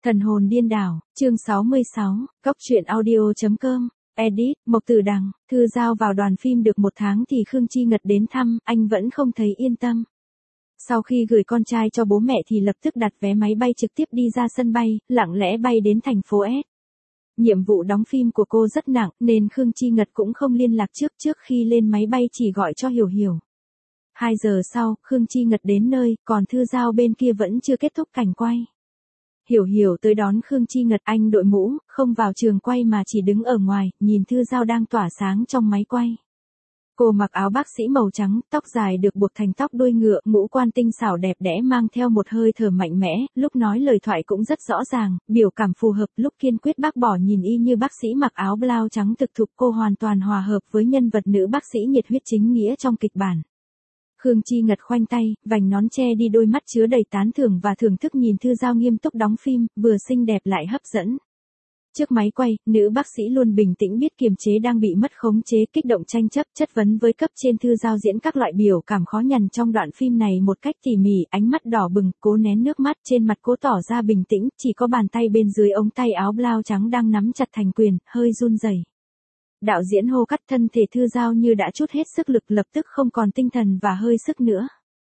Thần hồn điên đảo, chương 66, Góc truyện audio.com, edit, Mộc Tử Đằng, Thư Giao vào đoàn phim được 1 tháng thì Khương Chi Ngật đến thăm, anh vẫn không thấy yên tâm. Sau khi gửi con trai cho bố mẹ thì lập tức đặt vé máy bay trực tiếp đi ra sân bay, lặng lẽ bay đến thành phố S. Nhiệm vụ đóng phim của cô rất nặng nên Khương Chi Ngật cũng không liên lạc trước khi lên máy bay chỉ gọi cho Hiểu Hiểu. 2 giờ sau, Khương Chi Ngật đến nơi, còn Thư Giao bên kia vẫn chưa kết thúc cảnh quay. Hiểu Hiểu tới đón Khương Chi Ngật, anh đội mũ, không vào trường quay mà chỉ đứng ở ngoài, nhìn Thư Giao đang tỏa sáng trong máy quay. Cô mặc áo bác sĩ màu trắng, tóc dài được buộc thành tóc đuôi ngựa, ngũ quan tinh xảo đẹp đẽ mang theo một hơi thở mạnh mẽ, lúc nói lời thoại cũng rất rõ ràng, biểu cảm phù hợp, lúc kiên quyết bác bỏ nhìn y như bác sĩ mặc áo blau trắng thực thục, cô hoàn toàn hòa hợp với nhân vật nữ bác sĩ nhiệt huyết chính nghĩa trong kịch bản. Khương Chi Ngật khoanh tay, vành nón che đi đôi mắt chứa đầy tán thưởng và thưởng thức nhìn Thư Giao nghiêm túc đóng phim, vừa xinh đẹp lại hấp dẫn. Trước máy quay, nữ bác sĩ luôn bình tĩnh biết kiềm chế đang bị mất khống chế, kích động tranh chấp, chất vấn với cấp trên. Thư Giao diễn các loại biểu cảm khó nhằn trong đoạn phim này một cách tỉ mỉ, ánh mắt đỏ bừng, cố nén nước mắt, trên mặt cố tỏ ra bình tĩnh, chỉ có bàn tay bên dưới ống tay áo blau trắng đang nắm chặt thành quyền, hơi run rẩy. Đạo diễn hô cắt, thân thể Thư Giao như đã trút hết sức lực, lập tức không còn tinh thần và hơi sức nữa.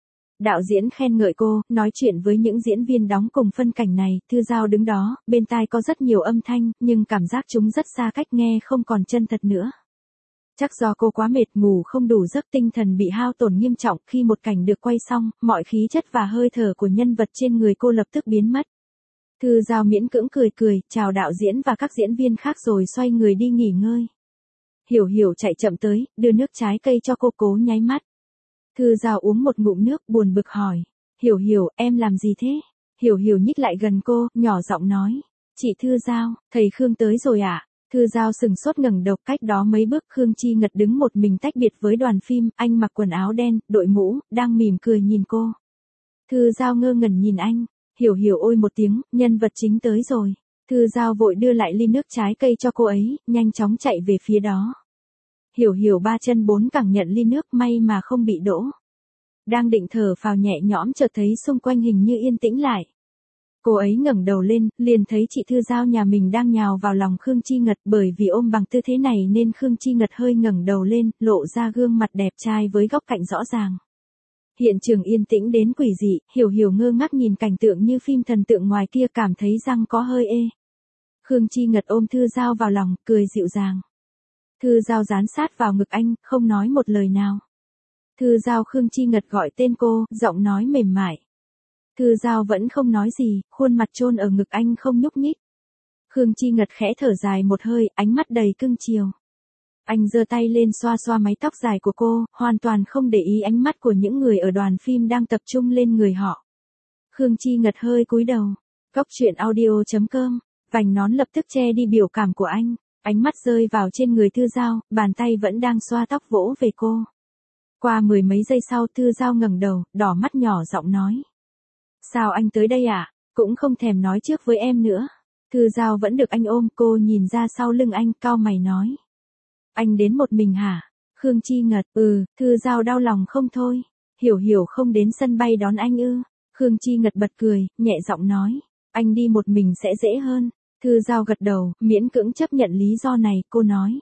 Đạo diễn khen ngợi cô, nói chuyện với những diễn viên đóng cùng phân cảnh này, Thư Giao đứng đó, bên tai có rất nhiều âm thanh, nhưng cảm giác chúng rất xa cách, nghe không còn chân thật nữa. Chắc do cô quá mệt, ngủ không đủ giấc, tinh thần bị hao tổn nghiêm trọng, khi một cảnh được quay xong, mọi khí chất và hơi thở của nhân vật trên người cô lập tức biến mất. Thư Giao miễn cưỡng cười, chào đạo diễn và các diễn viên khác rồi xoay người đi nghỉ ngơi. Hiểu Hiểu chạy chậm tới, đưa nước trái cây cho cô, cố nháy mắt. Thư Giao uống một ngụm nước, buồn bực hỏi. Hiểu Hiểu, em làm gì thế? Hiểu Hiểu nhích lại gần cô, nhỏ giọng nói. Chị Thư Giao, thầy Khương tới rồi ạ. Thư Giao sừng sốt ngẩng đầu, cách đó mấy bước Khương Chi Ngật đứng một mình tách biệt với đoàn phim, anh mặc quần áo đen, đội mũ, đang mỉm cười nhìn cô. Thư Giao ngơ ngẩn nhìn anh. Hiểu Hiểu ôi một tiếng, nhân vật chính tới rồi. Thư Giao vội đưa lại ly nước trái cây cho cô ấy, nhanh chóng chạy về phía đó. Hiểu Hiểu 3 chân 4 cẳng nhận ly nước, may mà không bị đổ. Đang định thở phào nhẹ nhõm chợt thấy xung quanh hình như yên tĩnh lại. Cô ấy ngẩng đầu lên, liền thấy chị Thư Giao nhà mình đang nhào vào lòng Khương Chi Ngật, bởi vì ôm bằng tư thế này nên Khương Chi Ngật hơi ngẩng đầu lên, lộ ra gương mặt đẹp trai với góc cạnh rõ ràng. Hiện trường yên tĩnh đến quỷ dị, Hiểu Hiểu ngơ ngác nhìn cảnh tượng như phim thần tượng ngoài kia, cảm thấy răng có hơi ê. Khương Chi Ngật ôm Thư Giao vào lòng, cười dịu dàng. Thư Giao dán sát vào ngực anh, không nói một lời nào. Thư Giao, Khương Chi Ngật gọi tên cô, giọng nói mềm mại. Thư Giao vẫn không nói gì, khuôn mặt chôn ở ngực anh không nhúc nhích. Khương Chi Ngật khẽ thở dài một hơi, ánh mắt đầy cưng chiều. Anh giơ tay lên xoa xoa mái tóc dài của cô, hoàn toàn không để ý ánh mắt của những người ở đoàn phim đang tập trung lên người họ. Khương Chi Ngật hơi cúi đầu. Góc truyện audio.com, vành nón lập tức che đi biểu cảm của anh. Ánh mắt rơi vào trên người Thư Giao, bàn tay vẫn đang xoa tóc vỗ về cô. Qua 10 mấy giây sau, Thư Giao ngẩng đầu, đỏ mắt nhỏ giọng nói. Sao anh tới đây ạ? Cũng không thèm nói trước với em nữa. Thư Giao vẫn được anh ôm, cô nhìn ra sau lưng anh, cau mày nói. Anh đến một mình hả? Khương Chi Ngật, Thư Giao đau lòng không thôi. Hiểu Hiểu không đến sân bay đón anh ư? Khương Chi Ngật bật cười, nhẹ giọng nói. Anh đi một mình sẽ dễ hơn. Thư Giao gật đầu, miễn cưỡng chấp nhận lý do này, cô nói.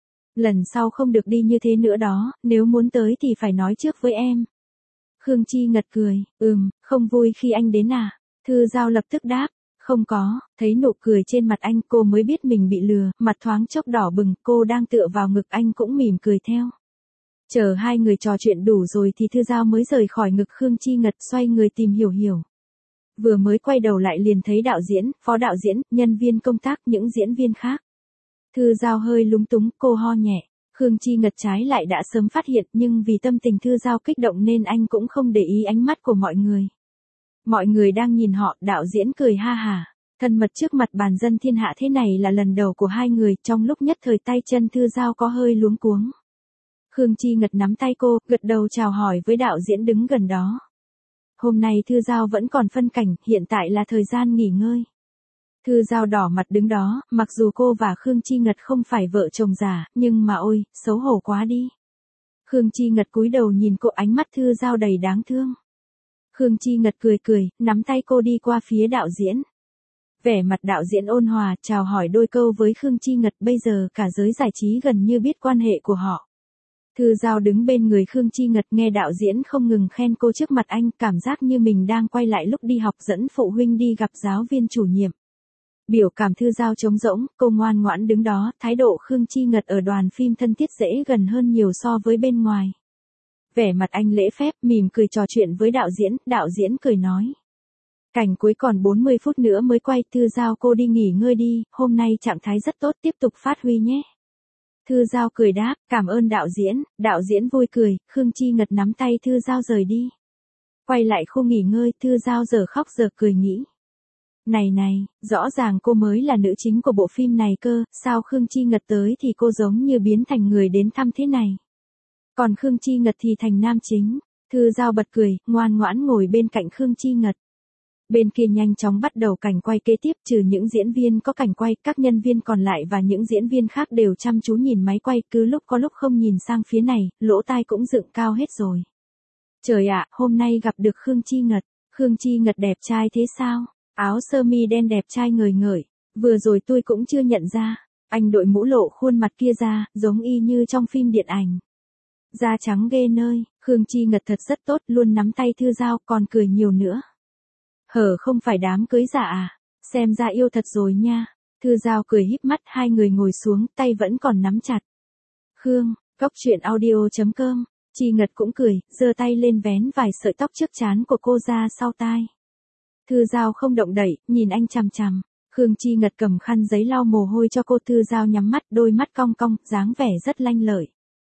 Lần sau không được đi như thế nữa đó, nếu muốn tới thì phải nói trước với em. Khương Chi Ngật cười, không vui khi anh đến à? Thư Giao lập tức đáp, không có, thấy nụ cười trên mặt anh cô mới biết mình bị lừa, mặt thoáng chốc đỏ bừng, cô đang tựa vào ngực anh cũng mỉm cười theo. Chờ hai người trò chuyện đủ rồi thì Thư Giao mới rời khỏi ngực Khương Chi Ngật, xoay người tìm Hiểu Hiểu. Vừa mới quay đầu lại liền thấy đạo diễn, phó đạo diễn, nhân viên công tác, những diễn viên khác. Thư Giao hơi lúng túng, cô ho nhẹ. Khương Chi Ngật trái lại đã sớm phát hiện, nhưng vì tâm tình Thư Giao kích động nên anh cũng không để ý ánh mắt của mọi người. Mọi người đang nhìn họ, đạo diễn cười ha hả. Thân mật trước mặt bàn dân thiên hạ thế này là lần đầu của hai người, trong lúc nhất thời tay chân Thư Giao có hơi luống cuống. Khương Chi Ngật nắm tay cô, gật đầu chào hỏi với đạo diễn đứng gần đó. Hôm nay Thư Giao vẫn còn phân cảnh, hiện tại là thời gian nghỉ ngơi. Thư Giao đỏ mặt đứng đó, mặc dù cô và Khương Chi Ngật không phải vợ chồng giả, nhưng mà ôi, xấu hổ quá đi. Khương Chi Ngật cúi đầu nhìn cô, ánh mắt Thư Giao đầy đáng thương. Khương Chi Ngật cười, nắm tay cô đi qua phía đạo diễn. Vẻ mặt đạo diễn ôn hòa, chào hỏi đôi câu với Khương Chi Ngật, bây giờ cả giới giải trí gần như biết quan hệ của họ. Thư Giao đứng bên người Khương Chi Ngật nghe đạo diễn không ngừng khen cô trước mặt anh, cảm giác như mình đang quay lại lúc đi học dẫn phụ huynh đi gặp giáo viên chủ nhiệm. Biểu cảm Thư Giao trống rỗng, cô ngoan ngoãn đứng đó, thái độ Khương Chi Ngật ở đoàn phim thân thiết dễ gần hơn nhiều so với bên ngoài. Vẻ mặt anh lễ phép, mỉm cười trò chuyện với đạo diễn cười nói. Cảnh cuối còn 40 phút nữa mới quay, Thư Giao cô đi nghỉ ngơi đi, hôm nay trạng thái rất tốt, tiếp tục phát huy nhé. Thư Giao cười đáp, cảm ơn đạo diễn vui cười, Khương Chi Ngật nắm tay Thư Giao rời đi. Quay lại khu nghỉ ngơi, Thư Giao giờ khóc giờ cười nghĩ. Này, rõ ràng cô mới là nữ chính của bộ phim này cơ, sao Khương Chi Ngật tới thì cô giống như biến thành người đến thăm thế này. Còn Khương Chi Ngật thì thành nam chính. Thư Giao bật cười, ngoan ngoãn ngồi bên cạnh Khương Chi Ngật. Bên kia nhanh chóng bắt đầu cảnh quay kế tiếp, trừ những diễn viên có cảnh quay, các nhân viên còn lại và những diễn viên khác đều chăm chú nhìn máy quay, cứ lúc có lúc không nhìn sang phía này, lỗ tai cũng dựng cao hết rồi. Trời ạ, hôm nay gặp được Khương Chi Ngật. Khương Chi Ngật đẹp trai thế sao? Áo sơ mi đen đẹp trai ngời ngời. Vừa rồi tôi cũng chưa nhận ra. Anh đội mũ lộ khuôn mặt kia ra, giống y như trong phim điện ảnh. Da trắng ghê nơi, Khương Chi Ngật thật rất tốt, luôn nắm tay Thư Giao, còn cười nhiều nữa. Không phải đám cưới giả à? Xem ra yêu thật rồi nha. Thư Giao cười híp mắt, hai người ngồi xuống, tay vẫn còn nắm chặt. Khương, Cốc.audio.com. Chi Ngật cũng cười, giơ tay lên vén vài sợi tóc trước trán của cô ra sau tai. Thư Giao không động đậy, nhìn anh chằm chằm. Khương Chi Ngật cầm khăn giấy lau mồ hôi cho cô. Thư Giao nhắm mắt, đôi mắt cong cong, dáng vẻ rất lanh lợi.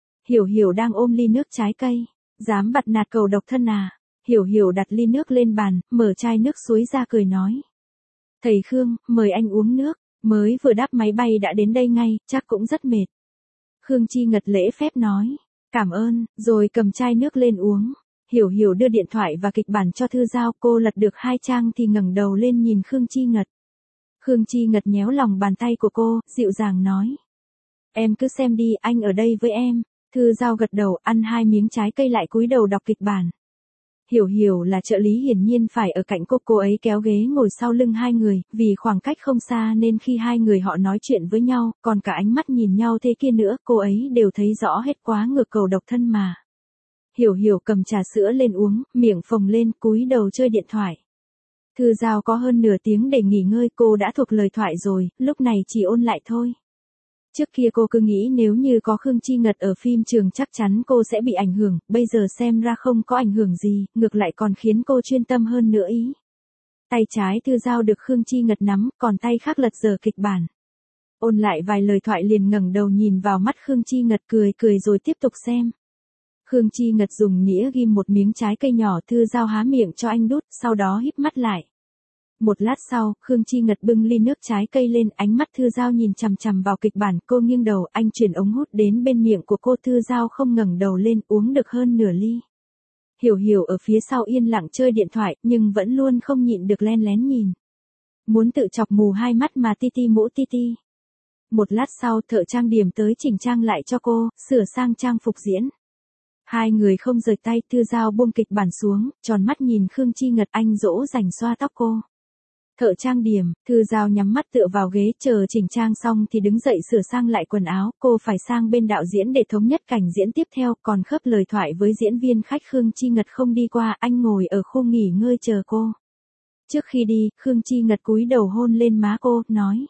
Hiểu đang ôm ly nước trái cây. Dám bặt nạt cầu độc thân à? Hiểu đặt ly nước lên bàn, mở chai nước suối ra cười nói. Thầy Khương, mời anh uống nước, mới vừa đáp máy bay đã đến đây ngay, chắc cũng rất mệt. Khương Chi Ngật lễ phép nói. Cảm ơn, rồi cầm chai nước lên uống. Hiểu đưa điện thoại và kịch bản cho Thư Giao, cô lật được 2 trang thì ngẩng đầu lên nhìn Khương Chi Ngật. Khương Chi Ngật nhéo lòng bàn tay của cô, dịu dàng nói. Em cứ xem đi, anh ở đây với em. Thư Giao gật đầu, ăn 2 miếng trái cây lại cúi đầu đọc kịch bản. Hiểu là trợ lý hiển nhiên phải ở cạnh cô ấy kéo ghế ngồi sau lưng hai người, vì khoảng cách không xa nên khi hai người họ nói chuyện với nhau, còn cả ánh mắt nhìn nhau thế kia nữa, cô ấy đều thấy rõ hết, quá ngược cầu độc thân mà. Hiểu cầm trà sữa lên uống, miệng phồng lên, cúi đầu chơi điện thoại. Thư Giao có hơn nửa tiếng để nghỉ ngơi, cô đã thuộc lời thoại rồi, lúc này chỉ ôn lại thôi. Trước kia cô cứ nghĩ nếu như có Khương Chi Ngật ở phim trường chắc chắn cô sẽ bị ảnh hưởng, bây giờ xem ra không có ảnh hưởng gì, ngược lại còn khiến cô chuyên tâm hơn nữa ý. Tay trái Thư Giao được Khương Chi Ngật nắm, còn tay khác lật dở kịch bản. Ôn lại vài lời thoại liền ngẩng đầu nhìn vào mắt Khương Chi Ngật, cười rồi tiếp tục xem. Khương Chi Ngật dùng nĩa ghim một miếng trái cây nhỏ, Thư Giao há miệng cho anh đút, sau đó híp mắt lại. Một lát sau, Khương Chi Ngật bưng ly nước trái cây lên, ánh mắt Thư Giao nhìn chằm chằm vào kịch bản, cô nghiêng đầu, anh chuyển ống hút đến bên miệng của cô. Thư Giao không ngẩng đầu lên, uống được hơn nửa ly. Hiểu ở phía sau yên lặng chơi điện thoại, nhưng vẫn luôn không nhịn được len lén nhìn. Muốn tự chọc mù hai mắt mà ti mũ ti. Một lát sau, thợ trang điểm tới chỉnh trang lại cho cô, sửa sang trang phục diễn. Hai người không rời tay, Thư Giao buông kịch bản xuống, tròn mắt nhìn Khương Chi Ngật, anh dỗ dành xoa tóc cô. Thợ trang điểm, Thư Giao nhắm mắt tựa vào ghế, chờ chỉnh trang xong thì đứng dậy sửa sang lại quần áo, cô phải sang bên đạo diễn để thống nhất cảnh diễn tiếp theo, còn khớp lời thoại với diễn viên khách. Khương Chi Ngật không đi qua, anh ngồi ở khu nghỉ ngơi chờ cô. Trước khi đi, Khương Chi Ngật cúi đầu hôn lên má cô, nói.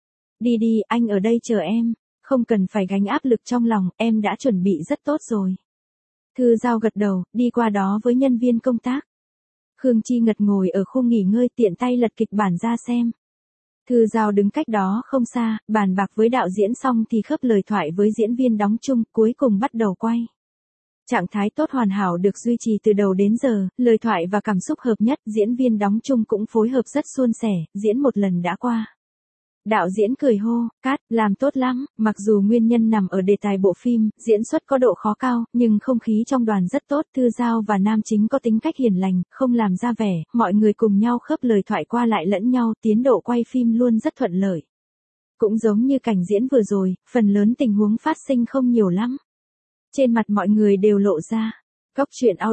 Đi, anh ở đây chờ em, không cần phải gánh áp lực trong lòng, em đã chuẩn bị rất tốt rồi. Thư Giao gật đầu, đi qua đó với nhân viên công tác. Khương Chi Ngật ngồi ở khu nghỉ ngơi, tiện tay lật kịch bản ra xem. Thư Giao đứng cách đó không xa, bàn bạc với đạo diễn xong thì khớp lời thoại với diễn viên đóng chung, cuối cùng bắt đầu quay. Trạng thái tốt hoàn hảo được duy trì từ đầu đến giờ, lời thoại và cảm xúc hợp nhất, diễn viên đóng chung cũng phối hợp rất suôn sẻ, diễn một lần đã qua. Đạo diễn cười hô, cát, làm tốt lắm, mặc dù nguyên nhân nằm ở đề tài bộ phim, diễn xuất có độ khó cao, nhưng không khí trong đoàn rất tốt, Thư Giao và nam chính có tính cách hiền lành, không làm ra vẻ, mọi người cùng nhau khớp lời thoại qua lại lẫn nhau, tiến độ quay phim luôn rất thuận lợi. Cũng giống như cảnh diễn vừa rồi, phần lớn tình huống phát sinh không nhiều lắm. Trên mặt mọi người đều lộ ra.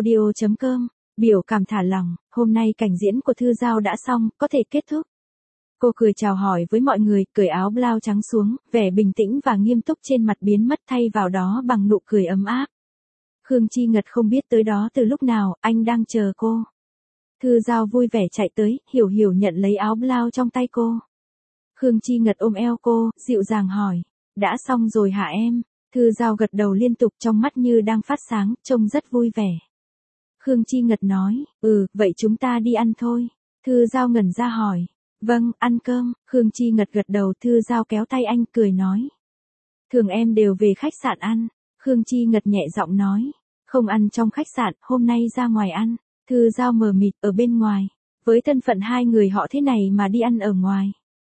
Cốc.audio.com, biểu cảm thả lỏng, hôm nay cảnh diễn của Thư Giao đã xong, có thể kết thúc. Cô cười chào hỏi với mọi người, cởi áo blau trắng xuống, vẻ bình tĩnh và nghiêm túc trên mặt biến mất thay vào đó bằng nụ cười ấm áp. Khương Chi Ngật không biết tới đó từ lúc nào, anh đang chờ cô. Thư Giao vui vẻ chạy tới, Hiểu Hiểu nhận lấy áo blau trong tay cô. Khương Chi Ngật ôm eo cô, dịu dàng hỏi, đã xong rồi hả em? Thư Giao gật đầu liên tục trong mắt như đang phát sáng, trông rất vui vẻ. Khương Chi Ngật nói, vậy chúng ta đi ăn thôi. Thư Giao ngẩn ra hỏi, vâng, ăn cơm. Khương Chi Ngật gật đầu. Thư Giao kéo tay anh cười nói, thường em đều về khách sạn ăn. Khương Chi Ngật nhẹ giọng nói, không ăn trong khách sạn, hôm nay ra ngoài ăn. Thư Giao mờ mịt, ở bên ngoài. Với thân phận hai người họ thế này mà đi ăn ở ngoài,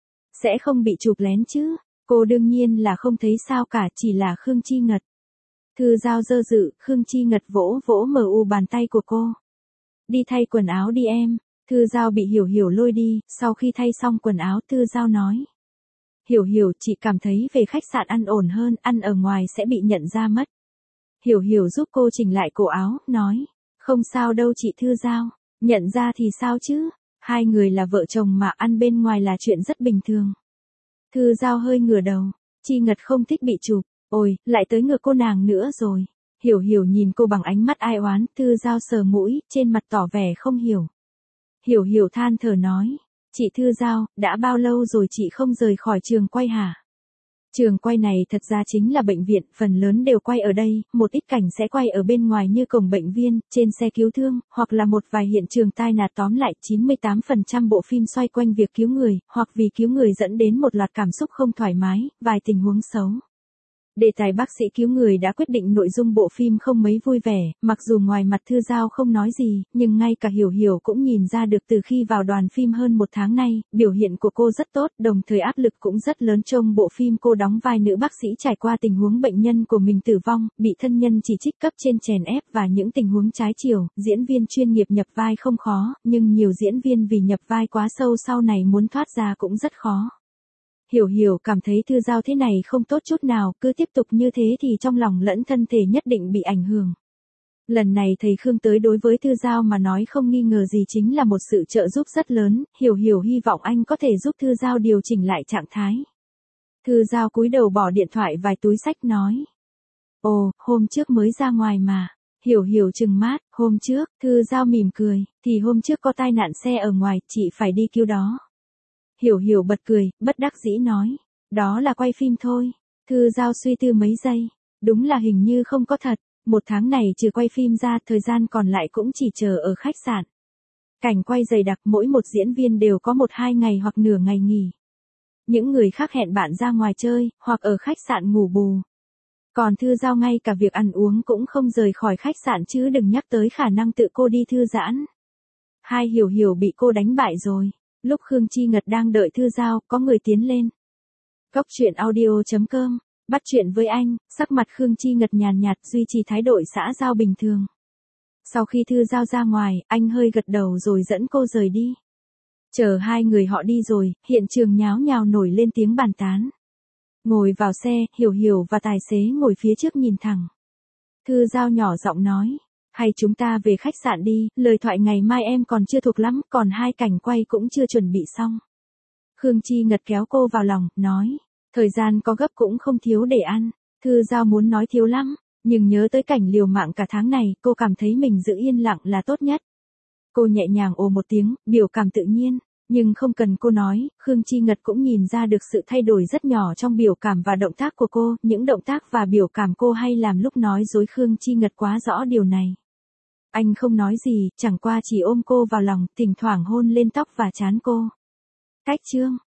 sẽ không bị chụp lén chứ? Cô đương nhiên là không thấy sao cả, chỉ là Khương Chi Ngật. Thư Giao do dự, Khương Chi Ngật vỗ vỗ bàn tay của cô. Đi thay quần áo đi em. Thư Giao bị Hiểu Hiểu lôi đi, sau khi thay xong quần áo Thư Giao nói, Hiểu Hiểu, chị cảm thấy về khách sạn ăn ổn hơn, ăn ở ngoài sẽ bị nhận ra mất. Hiểu Hiểu giúp cô chỉnh lại cổ áo, nói, không sao đâu chị Thư Giao, nhận ra thì sao chứ, hai người là vợ chồng mà ăn bên ngoài là chuyện rất bình thường. Thư Giao hơi ngửa đầu, Chi Ngật không thích bị chụp, ôi, lại tới ngược cô nàng nữa rồi. Hiểu Hiểu nhìn cô bằng ánh mắt ai oán, Thư Giao sờ mũi, trên mặt tỏ vẻ không hiểu. Hiểu Hiểu than thở nói, chị Thư Giao, đã bao lâu rồi chị không rời khỏi trường quay hả? Trường quay này thật ra chính là bệnh viện, phần lớn đều quay ở đây, một ít cảnh sẽ quay ở bên ngoài như cổng bệnh viên, trên xe cứu thương, hoặc là một vài hiện trường tai nạn. Tóm lại, 98% bộ phim xoay quanh việc cứu người, hoặc vì cứu người dẫn đến một loạt cảm xúc không thoải mái, vài tình huống xấu. Đề tài bác sĩ cứu người đã quyết định nội dung bộ phim không mấy vui vẻ, mặc dù ngoài mặt Thư Giao không nói gì, nhưng ngay cả Hiểu Hiểu cũng nhìn ra được từ khi vào đoàn phim hơn một tháng nay, biểu hiện của cô rất tốt, đồng thời áp lực cũng rất lớn. Trong bộ phim cô đóng vai nữ bác sĩ trải qua tình huống bệnh nhân của mình tử vong, bị thân nhân chỉ trích, cấp trên chèn ép và những tình huống trái chiều, diễn viên chuyên nghiệp nhập vai không khó, nhưng nhiều diễn viên vì nhập vai quá sâu sau này muốn thoát ra cũng rất khó. Hiểu Hiểu cảm thấy Thư Giao thế này không tốt chút nào, cứ tiếp tục như thế thì trong lòng lẫn thân thể nhất định bị ảnh hưởng. Lần này thầy Khương tới đối với Thư Giao mà nói không nghi ngờ gì chính là một sự trợ giúp rất lớn, Hiểu Hiểu hy vọng anh có thể giúp Thư Giao điều chỉnh lại trạng thái. Thư Giao cúi đầu bỏ điện thoại vài túi xách nói, ồ, hôm trước mới ra ngoài mà. Hiểu Hiểu trừng mắt, hôm trước, Thư Giao mỉm cười, thì hôm trước có tai nạn xe ở ngoài, chị phải đi cứu đó. Hiểu Hiểu bật cười, bất đắc dĩ nói, đó là quay phim thôi. Thư Giao suy tư mấy giây, đúng là hình như không có thật, một tháng này trừ quay phim ra, thời gian còn lại cũng chỉ chờ ở khách sạn. Cảnh quay dày đặc, mỗi một diễn viên đều có 1-2 ngày hoặc nửa ngày nghỉ. Những người khác hẹn bạn ra ngoài chơi, hoặc ở khách sạn ngủ bù. Còn Thư Giao ngay cả việc ăn uống cũng không rời khỏi khách sạn chứ đừng nhắc tới khả năng tự cô đi thư giãn. Hai Hiểu Hiểu bị cô đánh bại rồi. Lúc Khương Chi Ngật đang đợi Thư Giao, có người tiến lên. Góc truyện audio.com, bắt chuyện với anh, sắc mặt Khương Chi Ngật nhàn nhạt, duy trì thái độ xã giao bình thường. Sau khi Thư Giao ra ngoài, anh hơi gật đầu rồi dẫn cô rời đi. Chờ hai người họ đi rồi, hiện trường nháo nhào nổi lên tiếng bàn tán. Ngồi vào xe, Hiểu Hiểu và tài xế ngồi phía trước nhìn thẳng. Thư Giao nhỏ giọng nói, hay chúng ta về khách sạn đi, lời thoại ngày mai em còn chưa thuộc lắm, còn hai cảnh quay cũng chưa chuẩn bị xong. Khương Chi Ngật kéo cô vào lòng, nói, thời gian có gấp cũng không thiếu để ăn. Thư Giao muốn nói thiếu lắm, nhưng nhớ tới cảnh liều mạng cả tháng này, cô cảm thấy mình giữ yên lặng là tốt nhất. Cô nhẹ nhàng ồ một tiếng, biểu cảm tự nhiên, nhưng không cần cô nói, Khương Chi Ngật cũng nhìn ra được sự thay đổi rất nhỏ trong biểu cảm và động tác của cô, những động tác và biểu cảm cô hay làm lúc nói dối Khương Chi Ngật quá rõ điều này. Anh không nói gì, chẳng qua chỉ ôm cô vào lòng, thỉnh thoảng hôn lên tóc và trán cô. Cách chương